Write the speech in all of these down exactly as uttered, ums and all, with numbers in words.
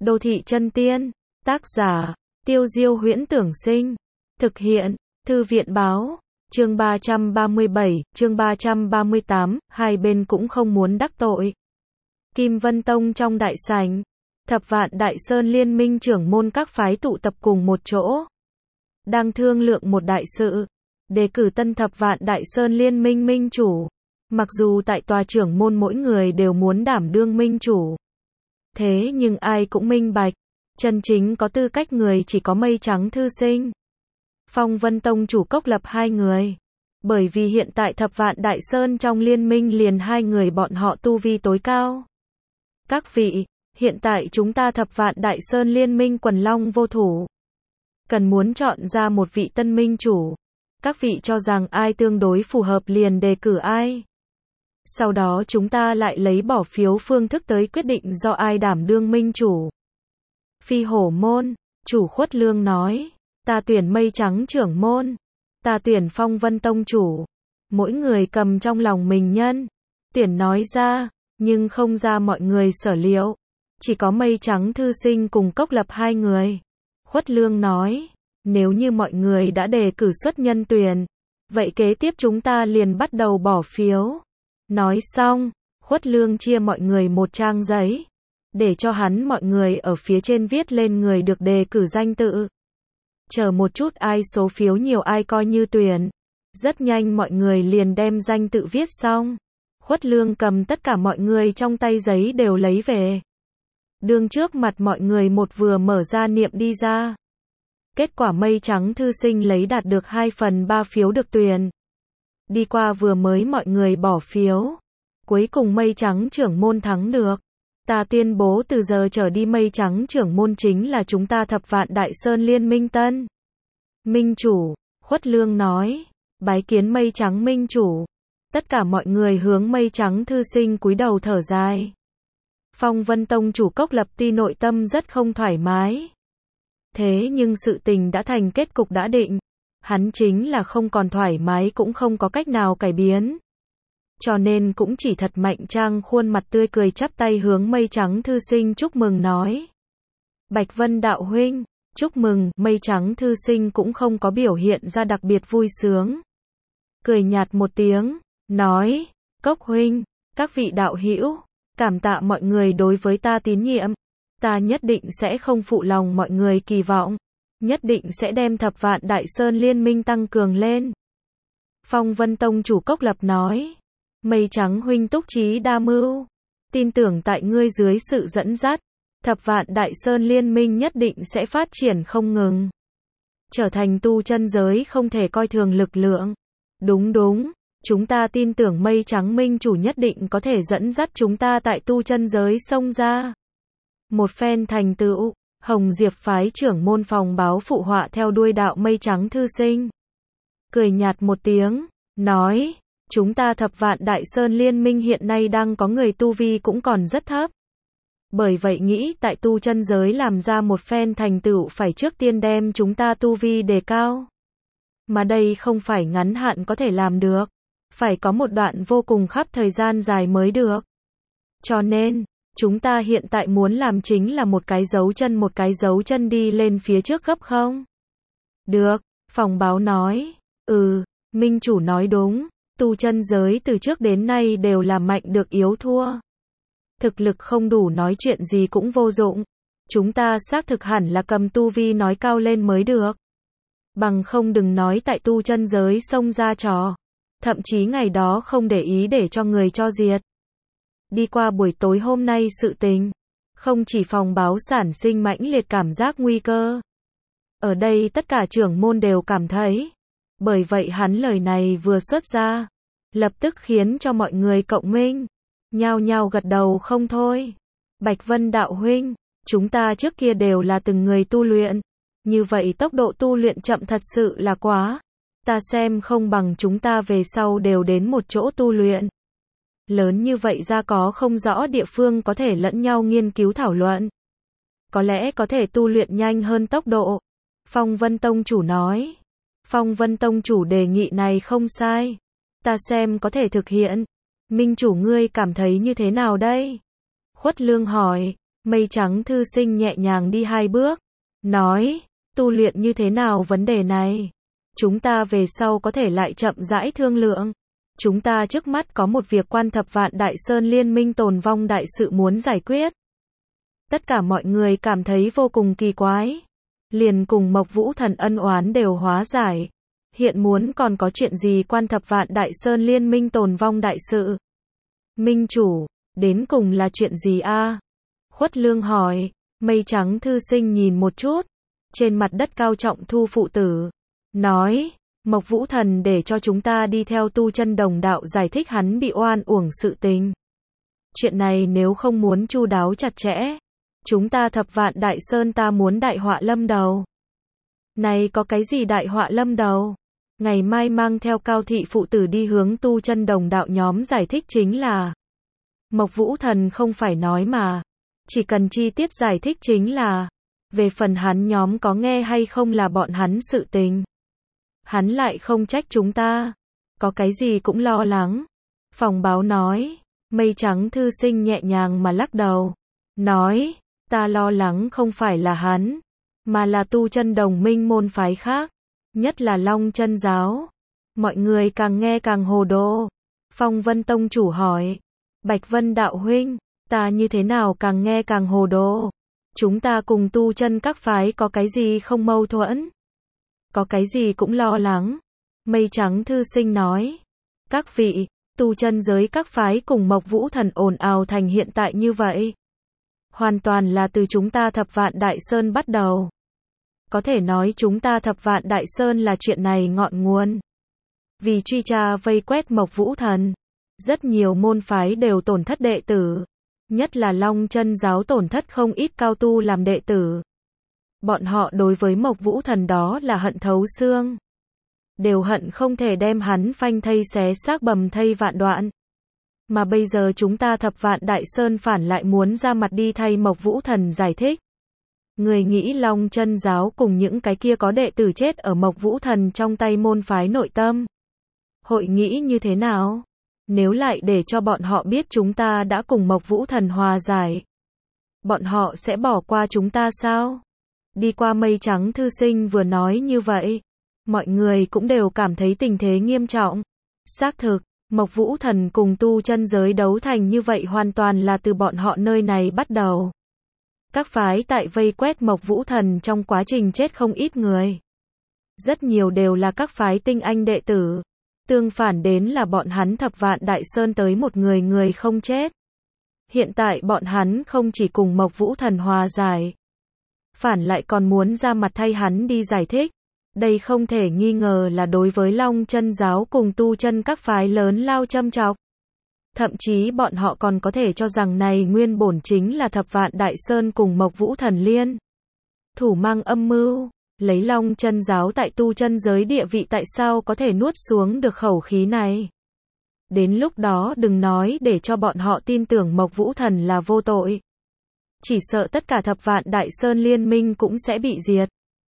Đô thị chân tiên, tác giả, Tiêu Diêu Huyễn Tưởng Sinh, thực hiện, Thư viện Báo, chương ba trăm ba mươi bảy, chương ba trăm ba mươi tám, hai bên cũng không muốn đắc tội. Kim Vân Tông trong đại sảnh, Thập Vạn Đại Sơn liên minh trưởng môn các phái tụ tập cùng một chỗ, đang thương lượng một đại sự, đề cử tân Thập Vạn Đại Sơn liên minh minh chủ. Mặc dù tại tòa trưởng môn mỗi người đều muốn đảm đương minh chủ, thế nhưng ai cũng minh bạch, chân chính có tư cách người chỉ có Mây Trắng thư sinh, Phong Vân Tông chủ Cốc Lập hai người. Bởi vì hiện tại Thập Vạn Đại Sơn trong liên minh liền hai người bọn họ tu vi tối cao. Các vị, hiện tại chúng ta Thập Vạn Đại Sơn liên minh quần long vô thủ, cần muốn chọn ra một vị tân minh chủ. Các vị cho rằng ai tương đối phù hợp liền đề cử ai. Sau đó chúng ta lại lấy bỏ phiếu phương thức tới quyết định do ai đảm đương minh chủ. Phi Hổ môn, chủ Khuất Lương nói, ta tuyển Mây Trắng trưởng môn, ta tuyển Phong Vân Tông chủ. Mỗi người cầm trong lòng mình nhân tuyển nói ra, nhưng không ra mọi người sở liệu. Chỉ có Mây Trắng thư sinh cùng Cốc Lập hai người. Khuất Lương nói, nếu như mọi người đã đề cử xuất nhân tuyển, vậy kế tiếp chúng ta liền bắt đầu bỏ phiếu. Nói xong, Khuất Lương chia mọi người một trang giấy, để cho hắn mọi người ở phía trên viết lên người được đề cử danh tự. Chờ một chút ai số phiếu nhiều ai coi như tuyển. Rất nhanh mọi người liền đem danh tự viết xong. Khuất Lương cầm tất cả mọi người trong tay giấy đều lấy về. Đương trước mặt mọi người một vừa mở ra niệm đi ra. Kết quả Mây Trắng thư sinh lấy đạt được hai phần ba phiếu được tuyển. Đi qua vừa mới mọi người bỏ phiếu. Cuối cùng Mây Trắng trưởng môn thắng được. Ta tuyên bố từ giờ trở đi Mây Trắng trưởng môn chính là chúng ta Thập Vạn Đại Sơn liên minh tân minh chủ. Khuất Lương nói, bái kiến Mây Trắng minh chủ. Tất cả mọi người hướng Mây Trắng thư sinh cúi đầu thở dài. Phong Vân Tông chủ Cốc Lập tuy nội tâm rất không thoải mái, thế nhưng sự tình đã thành kết cục đã định. Hắn chính là không còn thoải mái cũng không có cách nào cải biến. Cho nên cũng chỉ thật mạnh trang khuôn mặt tươi cười chắp tay hướng Mây Trắng thư sinh chúc mừng nói. Bạch Vân đạo huynh, chúc mừng. Mây Trắng thư sinh cũng không có biểu hiện ra đặc biệt vui sướng. Cười nhạt một tiếng, nói, Cốc huynh, các vị đạo hữu, cảm tạ mọi người đối với ta tín nhiệm. Ta nhất định sẽ không phụ lòng mọi người kỳ vọng. Nhất định sẽ đem Thập Vạn Đại Sơn liên minh tăng cường lên. Phong Vân Tông chủ Cốc Lập nói, Mây Trắng huynh túc trí đa mưu, tin tưởng tại ngươi dưới sự dẫn dắt, Thập Vạn Đại Sơn liên minh nhất định sẽ phát triển không ngừng, trở thành tu chân giới không thể coi thường lực lượng. Đúng đúng, chúng ta tin tưởng Mây Trắng minh chủ nhất định có thể dẫn dắt chúng ta tại tu chân giới xông ra một phen thành tựu. Hồng Diệp phái trưởng môn Phòng Báo phụ họa theo đuôi đạo Mây Trắng thư sinh. Cười nhạt một tiếng, nói, chúng ta Thập Vạn Đại Sơn liên minh hiện nay đang có người tu vi cũng còn rất thấp. Bởi vậy nghĩ tại tu chân giới làm ra một phen thành tựu phải trước tiên đem chúng ta tu vi đề cao. Mà đây không phải ngắn hạn có thể làm được. Phải có một đoạn vô cùng khắp thời gian dài mới được. Cho nên, chúng ta hiện tại muốn làm chính là một cái dấu chân một cái dấu chân đi lên phía trước gấp không? Được, Phòng Báo nói, ừ, minh chủ nói đúng, tu chân giới từ trước đến nay đều là mạnh được yếu thua. Thực lực không đủ nói chuyện gì cũng vô dụng. Chúng ta xác thực hẳn là cầm tu vi nói cao lên mới được. Bằng không đừng nói tại tu chân giới xông ra trò. Thậm chí ngày đó không để ý để cho người cho diệt. Đi qua buổi tối hôm nay sự tình, không chỉ Phòng Báo sản sinh mãnh liệt cảm giác nguy cơ. Ở đây tất cả trưởng môn đều cảm thấy. Bởi vậy hắn lời này vừa xuất ra, lập tức khiến cho mọi người cộng minh, nhao nhao gật đầu không thôi. Bạch Vân đạo huynh, chúng ta trước kia đều là từng người tu luyện, như vậy tốc độ tu luyện chậm thật sự là quá. Ta xem không bằng chúng ta về sau đều đến một chỗ tu luyện. Lớn như vậy ra có không rõ địa phương có thể lẫn nhau nghiên cứu thảo luận. Có lẽ có thể tu luyện nhanh hơn tốc độ. Phong Vân Tông chủ nói. Phong Vân Tông chủ đề nghị này không sai. Ta xem có thể thực hiện. Minh chủ ngươi cảm thấy như thế nào đây? Khuất Lương hỏi. Mây trắng thư sinh nhẹ nhàng đi hai bước, nói, tu luyện như thế nào vấn đề này? Chúng ta về sau có thể lại chậm rãi thương lượng. Chúng ta trước mắt có một việc quan thập vạn Đại Sơn liên minh tồn vong đại sự muốn giải quyết. Tất cả mọi người cảm thấy vô cùng kỳ quái. Liền cùng Mộc Vũ Thần ân oán đều hóa giải. Hiện muốn còn có chuyện gì quan thập vạn Đại Sơn liên minh tồn vong đại sự? Minh chủ, đến cùng là chuyện gì a? Khuất Lương hỏi. Mây trắng thư sinh nhìn một chút. Trên mặt đất cao trọng thu phụ tử. Nói, Mộc Vũ Thần để cho chúng ta đi theo tu chân đồng đạo giải thích hắn bị oan uổng sự tình. Chuyện này nếu không muốn chu đáo chặt chẽ, chúng ta thập vạn Đại Sơn ta muốn đại họa lâm đầu. Này có cái gì đại họa lâm đầu? Ngày mai mang theo cao thị phụ tử đi hướng tu chân đồng đạo nhóm giải thích chính là. Mộc Vũ Thần không phải nói mà. Chỉ cần chi tiết giải thích chính là. Về phần hắn nhóm có nghe hay không là bọn hắn sự tình. Hắn lại không trách chúng ta. Có cái gì cũng lo lắng. Phòng báo nói. Mây trắng thư sinh nhẹ nhàng mà lắc đầu. Nói. Ta lo lắng không phải là hắn. Mà là tu chân đồng minh môn phái khác. Nhất là Long Chân giáo. Mọi người càng nghe càng hồ đồ. Phong Vân Tông chủ hỏi. Bạch Vân đạo huynh. Ta như thế nào càng nghe càng hồ đồ. Chúng ta cùng tu chân các phái có cái gì không mâu thuẫn. Có cái gì cũng lo lắng. Mây trắng thư sinh nói. Các vị, tu chân giới các phái cùng Mộc Vũ Thần ồn ào thành hiện tại như vậy. Hoàn toàn là từ chúng ta thập vạn Đại Sơn bắt đầu. Có thể nói chúng ta thập vạn Đại Sơn là chuyện này ngọn nguồn. Vì truy tra vây quét Mộc Vũ Thần. Rất nhiều môn phái đều tổn thất đệ tử. Nhất là Long Chân giáo tổn thất không ít cao tu làm đệ tử. Bọn họ đối với Mộc Vũ Thần đó là hận thấu xương. Đều hận không thể đem hắn phanh thây xé xác bầm thây vạn đoạn. Mà bây giờ chúng ta thập vạn Đại Sơn phản lại muốn ra mặt đi thay Mộc Vũ Thần giải thích. Người nghĩ Long Chân giáo cùng những cái kia có đệ tử chết ở Mộc Vũ Thần trong tay môn phái nội tâm. Hội nghĩ như thế nào? Nếu lại để cho bọn họ biết chúng ta đã cùng Mộc Vũ Thần hòa giải. Bọn họ sẽ bỏ qua chúng ta sao? Đi qua mây trắng thư sinh vừa nói như vậy. Mọi người cũng đều cảm thấy tình thế nghiêm trọng. Xác thực, Mộc Vũ Thần cùng tu chân giới đấu thành như vậy hoàn toàn là từ bọn họ nơi này bắt đầu. Các phái tại vây quét Mộc Vũ Thần trong quá trình chết không ít người. Rất nhiều đều là các phái tinh anh đệ tử. Tương phản đến là bọn hắn thập vạn Đại Sơn tới một người người không chết. Hiện tại bọn hắn không chỉ cùng Mộc Vũ Thần hòa giải. Phản lại còn muốn ra mặt thay hắn đi giải thích. Đây không thể nghi ngờ là đối với Long Chân giáo cùng tu chân các phái lớn lao châm chọc. Thậm chí bọn họ còn có thể cho rằng này nguyên bổn chính là thập vạn Đại Sơn cùng Mộc Vũ Thần liên. Thủ mang âm mưu, lấy Long Chân giáo tại tu chân giới địa vị tại sao có thể nuốt xuống được khẩu khí này. Đến lúc đó đừng nói để cho bọn họ tin tưởng Mộc Vũ Thần là vô tội. Chỉ sợ tất cả thập vạn Đại Sơn liên minh cũng sẽ bị diệt.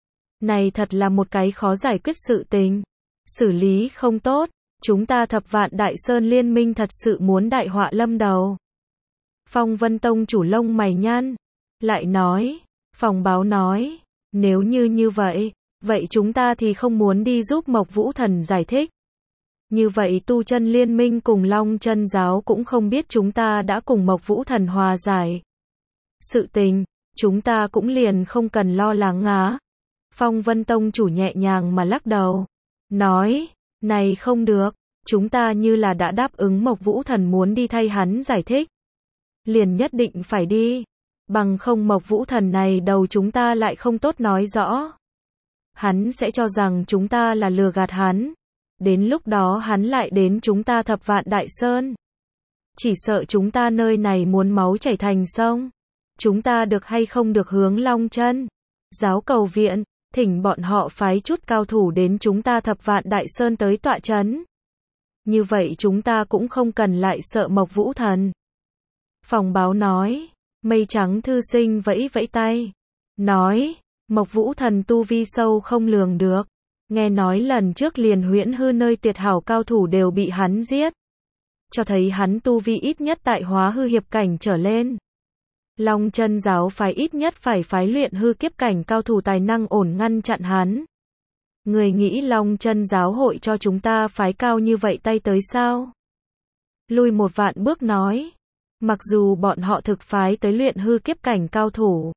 Này thật là một cái khó giải quyết sự tình. Xử lý không tốt, chúng ta thập vạn Đại Sơn liên minh thật sự muốn đại họa lâm đầu. Phong Vân Tông chủ lông mày nhăn. Lại nói, phòng báo nói, nếu như như vậy, vậy chúng ta thì không muốn đi giúp Mộc Vũ Thần giải thích. Như vậy tu chân liên minh cùng Long Chân giáo cũng không biết chúng ta đã cùng Mộc Vũ Thần hòa giải. Sự tình, chúng ta cũng liền không cần lo lắng á. Phong Vân Tông chủ nhẹ nhàng mà lắc đầu. Nói, này không được, chúng ta như là đã đáp ứng Mộc Vũ Thần muốn đi thay hắn giải thích. Liền nhất định phải đi. Bằng không Mộc Vũ Thần này đầu chúng ta lại không tốt nói rõ. Hắn sẽ cho rằng chúng ta là lừa gạt hắn. Đến lúc đó hắn lại đến chúng ta thập vạn Đại Sơn. Chỉ sợ chúng ta nơi này muốn máu chảy thành sông. Chúng ta được hay không được hướng Long Chân giáo cầu viện, thỉnh bọn họ phái chút cao thủ đến chúng ta thập vạn Đại Sơn tới tọa chấn. Như vậy chúng ta cũng không cần lại sợ Mộc Vũ Thần. Phòng báo nói, mây trắng thư sinh vẫy vẫy tay. Nói, Mộc Vũ Thần tu vi sâu không lường được. Nghe nói lần trước liền Huyễn Hư nơi tuyệt hảo cao thủ đều bị hắn giết. Cho thấy hắn tu vi ít nhất tại hóa hư hiệp cảnh trở lên. Long Chân giáo phái ít nhất phải phái luyện hư kiếp cảnh cao thủ tài năng ổn ngăn chặn hắn. Người nghĩ Long Chân giáo hội cho chúng ta phái cao như vậy tay tới sao? Lùi một vạn bước nói. Mặc dù bọn họ thực phái tới luyện hư kiếp cảnh cao thủ,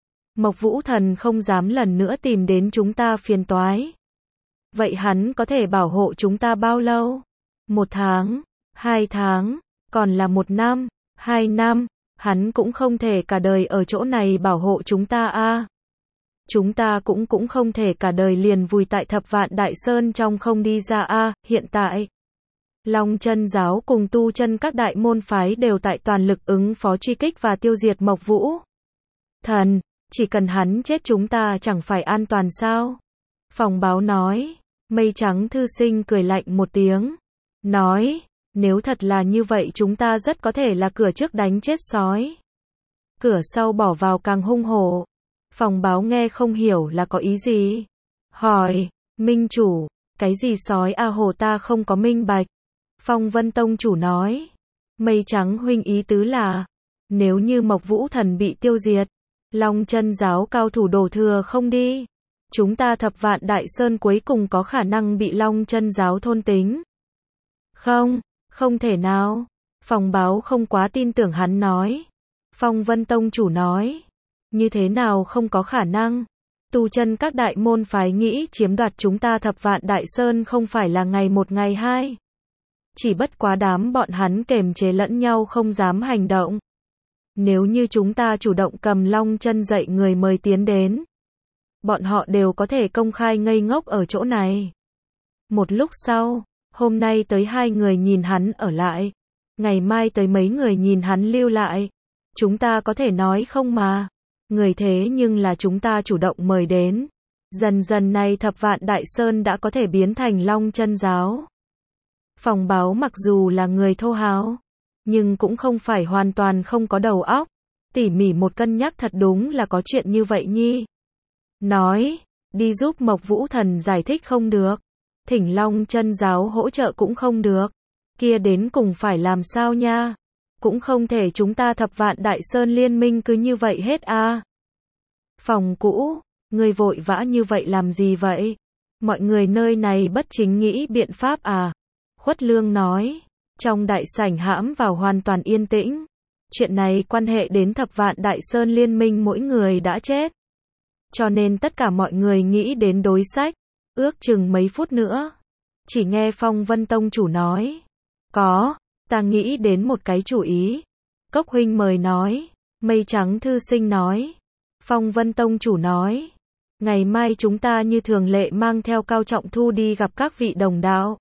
Mộc Vũ Thần không dám lần nữa tìm đến chúng ta phiền toái. Vậy hắn có thể bảo hộ chúng ta bao lâu? Một tháng, hai tháng, còn là một năm, hai năm, hắn cũng không thể cả đời ở chỗ này bảo hộ chúng ta a. Chúng ta cũng cũng không thể cả đời liền vùi tại Thập Vạn Đại Sơn trong không đi ra a. Hiện tại, Long Chân giáo cùng tu chân các đại môn phái đều tại toàn lực ứng phó truy kích và tiêu diệt Mộc Vũ Thần, chỉ cần hắn chết chúng ta chẳng phải an toàn sao? Phòng báo nói. Mây trắng thư sinh cười lạnh một tiếng, nói, nếu thật là như vậy chúng ta rất có thể là cửa trước đánh chết sói, cửa sau bỏ vào càng hung hổ. Phòng báo nghe không hiểu là có ý gì. Hỏi, minh chủ, cái gì sói a hồ ta không có minh bạch. Phong Vân Tông chủ nói, Mây trắng huynh ý tứ là, nếu như Mộc Vũ Thần bị tiêu diệt, Long Chân giáo cao thủ đổ thừa không đi, chúng ta Thập Vạn Đại Sơn cuối cùng có khả năng bị Long Chân giáo thôn tính. Không, không thể nào. Phòng báo không quá tin tưởng hắn nói. Phong Vân Tông chủ nói, như thế nào không có khả năng? Tu chân các đại môn phái nghĩ chiếm đoạt chúng ta Thập Vạn Đại Sơn không phải là ngày một ngày hai. Chỉ bất quá đám bọn hắn kềm chế lẫn nhau không dám hành động. Nếu như chúng ta chủ động cầm Long Chân dạy người mời tiến đến, bọn họ đều có thể công khai ngây ngốc ở chỗ này. Một lúc sau, hôm nay tới hai người nhìn hắn ở lại, ngày mai tới mấy người nhìn hắn lưu lại. Chúng ta có thể nói không mà. Người thế nhưng là chúng ta chủ động mời đến. Dần dần này Thập Vạn Đại Sơn đã có thể biến thành Long Chân giáo. Phòng báo mặc dù là người thô háo, nhưng cũng không phải hoàn toàn không có đầu óc. Tỉ mỉ một cân nhắc thật đúng là có chuyện như vậy nhi. Nói, đi giúp Mộc Vũ Thần giải thích không được. Thỉnh Long Chân giáo hỗ trợ cũng không được. Kia đến cùng phải làm sao nha? Cũng không thể chúng ta Thập Vạn Đại Sơn liên minh cứ như vậy hết a. Phòng cũ, người vội vã như vậy làm gì vậy? Mọi người nơi này bất chính nghĩ biện pháp à? Khuất Lương nói. Trong đại sảnh hãm vào hoàn toàn yên tĩnh. Chuyện này quan hệ đến Thập Vạn Đại Sơn liên minh mỗi người đã chết. Cho nên tất cả mọi người nghĩ đến đối sách. Ước chừng mấy phút nữa, chỉ nghe Phong Vân Tông chủ nói, có, ta nghĩ đến một cái chủ ý. Cốc huynh mời nói. Mây trắng thư sinh nói. Phong Vân Tông chủ nói, ngày mai chúng ta như thường lệ mang theo Cao Trọng Thu đi gặp các vị đồng đạo.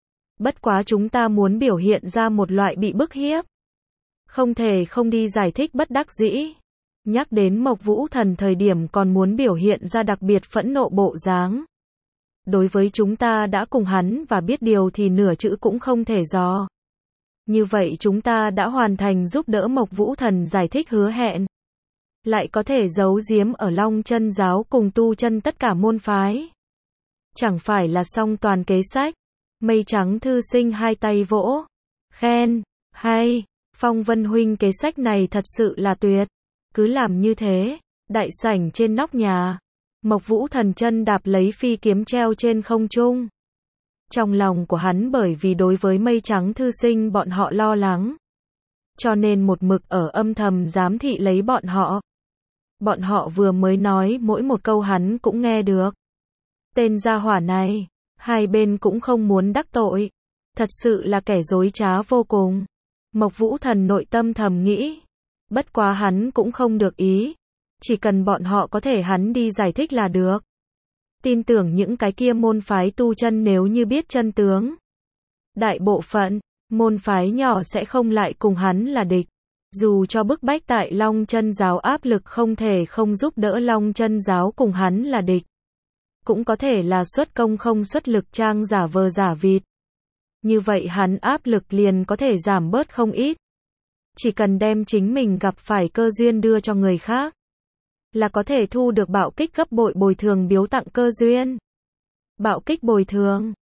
Bất quá chúng ta muốn biểu hiện ra một loại bị bức hiếp, không thể không đi giải thích bất đắc dĩ. Nhắc đến Mộc Vũ Thần thời điểm còn muốn biểu hiện ra đặc biệt phẫn nộ bộ dáng. Đối với chúng ta đã cùng hắn và biết điều thì nửa chữ cũng không thể dò. Như vậy chúng ta đã hoàn thành giúp đỡ Mộc Vũ Thần giải thích hứa hẹn. Lại có thể giấu giếm ở Long Chân giáo cùng tu chân tất cả môn phái. Chẳng phải là xong toàn kế sách. Mây trắng thư sinh hai tay vỗ. Khen, hay, Phong Vân huynh kế sách này thật sự là tuyệt. Cứ làm như thế. Đại sảnh trên nóc nhà, Mộc Vũ Thần chân đạp lấy phi kiếm treo trên không trung. Trong lòng của hắn bởi vì đối với mây trắng thư sinh bọn họ lo lắng, cho nên một mực ở âm thầm giám thị lấy bọn họ. Bọn họ vừa mới nói mỗi một câu hắn cũng nghe được. Tên gia hỏa này, hai bên cũng không muốn đắc tội. Thật sự là kẻ dối trá vô cùng. Mộc Vũ Thần nội tâm thầm nghĩ. Bất quá hắn cũng không được ý. Chỉ cần bọn họ có thể hắn đi giải thích là được. Tin tưởng những cái kia môn phái tu chân nếu như biết chân tướng, đại bộ phận, môn phái nhỏ sẽ không lại cùng hắn là địch. Dù cho bức bách tại Long Chân giáo áp lực không thể không giúp đỡ Long Chân giáo cùng hắn là địch. Cũng có thể là xuất công không xuất lực trang giả vờ giả vịt. Như vậy hắn áp lực liền có thể giảm bớt không ít. Chỉ cần đem chính mình gặp phải cơ duyên đưa cho người khác, là có thể thu được bạo kích gấp bội bồi thường biếu tặng cơ duyên. Bạo kích bồi thường,